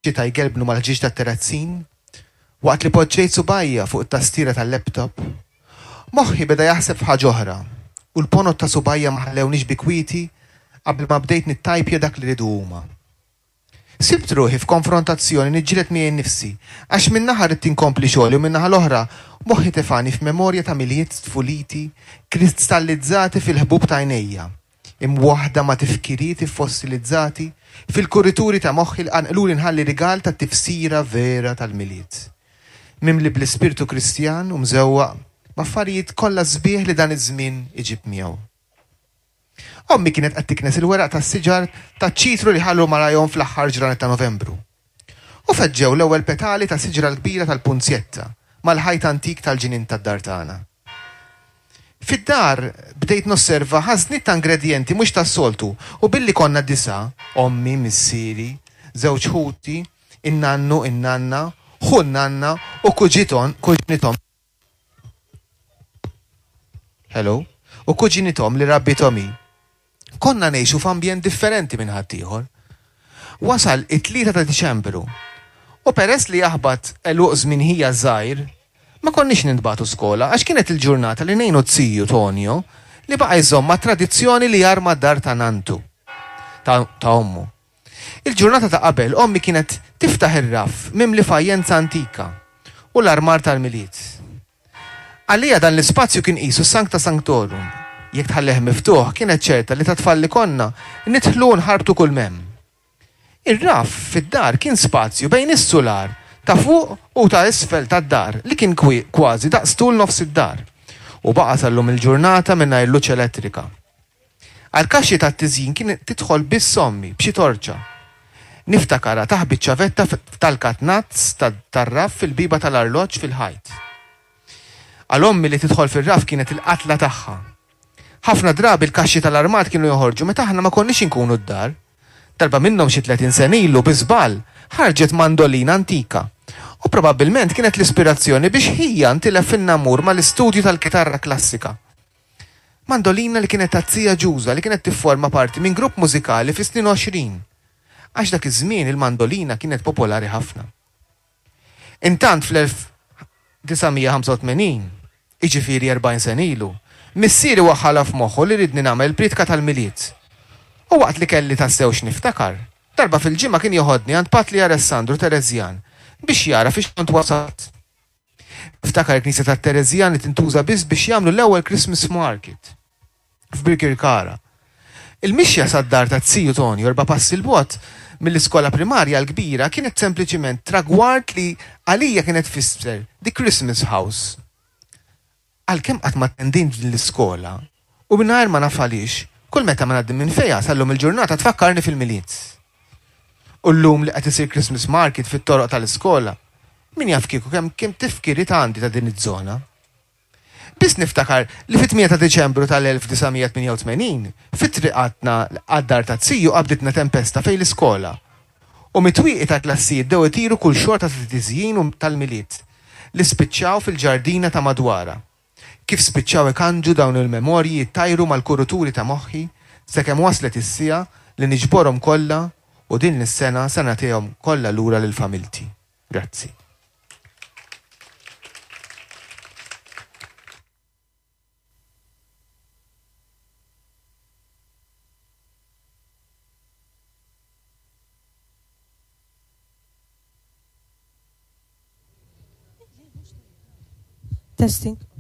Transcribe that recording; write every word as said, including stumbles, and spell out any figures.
ġita jgelbnu mal-ġiġ tat-terazzin, waqt li poġġejt subajja fuq it-tastiera tal-laptop, moħħi beda jaħseb f'ħaġa oħra u l-ponot ta' subajja ma ħallewniex bikwiti qabel ma bdejt nittajpja dak li ridu huma. Sibt ruħi f'konfrontazzjoni niġġieled miegħi nnifsi għax min-naħa rid tinkompli xogħli u min-naħa l-oħra moħħi tefani f'memorja ta' miliet tfuliti kristallizzati fil-ħbub ta' għajnejja, imwaħda ma' tifkirieti fossilizzati fil-kurituri ta' moħħi l-qanqluli nħalli rigal ta' tifsira vera tal-miliet. Mimli bl-ispirtu Kristjan u mżewwaq b'affarijiet kollha sbieħ li dan iż-żmien iġib miegħu. Ommi kienet qed tiknes il-weraq tas-siġar taċ-ċitru li ħallu marajhom fl-aħħar ġranet ta' Novembru. U feġġew l-ewwel petali ta' siġra l-kbira tal-punzjetta mal-ħajt antik tal-ġinien tad-dar tagħna. Fid-dar bdejt nosserva ħażniet ta' ingredjenti mhux tas-soltu u billi konna disa, ommi, missieri, żewġ ħuti, in-nannu, in-nanna, ħun-nanna u kuġiton, kuġnitom. Hello? U kuġinitom li rabbitom hi. Konna ngħixu f'ambjent differenti minn ħaddieħor. Wasal it-tlieta ta' Diċembru. U peress li jaħbad eluq żmien hija żgħir, ma konniex nintbagħtu skola għax kienet il-ġurnata li ngħinu tziju Tonio li baqa' jżomm ma' tradizzjoni li jarma d-dar ta' nantu ta' ommu. Il-ġurnata ta' qabel ommi kienet tiftaħ ir-raff mimli fajjenza antika u l-armar tal-miliet. Għalija dan l-ispazju kien qisu Sancta Sanctorum. Jekk tħalleh miftuħ kienet ċerta li ta' tfalli konna nidħlu nħartu kull mem. Ir-raff fid-dar kien spazju bejn is-sular ta' fuq u ta' isfel tad-dar li kien kważi daqstul nofs id-dar u baqa' sallum il-ġurnata mingħajr luċ elettrika. Għal-kaxxi tat-tiżjin kien tidħol biss ommi b'xi torċa. Niftakara taħbit ċavetta tal-katnazz tar-raff fil-biba tal-arloġġ fil-ħajt. Għal-ommi li tidħol fil-raff kienet il-qatla tagħha. Ħafna drabi l-kaxxi tal-armat kienu joħorġu meta aħna ma konniex inkunu d-dar. Darba minnhom xi tletin sen ilu biżball ħarġet mandolina antika. U probabbilment kienet l-ispirazzjoni biex hija ntilef fin-namur mal-istudju tal-kitarra klassika. Mandolina li kienet tazzija ġuża li kienet tifforma parti minn grupp mużikali fi snin għoxrin. Għax dak iż-żmien il-mandolina kienet popolari ħafna. Intant fl-elf tisa' ħamsa u tmenin, iġifieri erbgħin sen ilu, missieri waħħala f'moħħu li ridni nagħmel pritka tal-miliet. U waqt li kelli tassewx niftakar, darba fil-ġimgħa kien joħodni għand Patli Alessandru Terezjan biex jara fiex kont wasalt. Iftakar il-Knisja tat-Terezjan li tintuża biss biex jagħmlu l-ewwel Christmas market f'Birkirkara. Il-mixja sad-dar ta' tziju Tonio erba' passi l-bogħod mill-iskola primarja l-kbira kienet sempliċiment tragward li għalija kienet fisser the Christmas house. Għalkemm qatt ma attendin l-iskola u mingħajr ma naf għaliex, kull meta ma ngħaddim minn fejja sallum il-ġurnata tfakkarni fil-miliet. U llum li qed isir Christmas market fit-toroq tal-iskola, min jaf kieku kemm kemm tifkiri ta' għandi ta' din iż-żona. Biss niftakar li fit-tmien ta' Diċembru tal-elf tisa' tminja u tmenin, fit-triqatna għad-dar ta' tziju qabditna tempesta fejn l-iskola. U mitwieqi ta' klassijiet dew itiru kull xorta ta' tiżjin u tal-miliet li spiċċaw fil-ġardina ta' madwara. Kif spiċċaw ikanġu dawn il-memorji jittajru mal-kuruturi ta' moħħi sakemm waslet is-sija li niġborhom kollha u din is-sena se nagħtihom kollha lura lill-familti. Grazzi. Testing.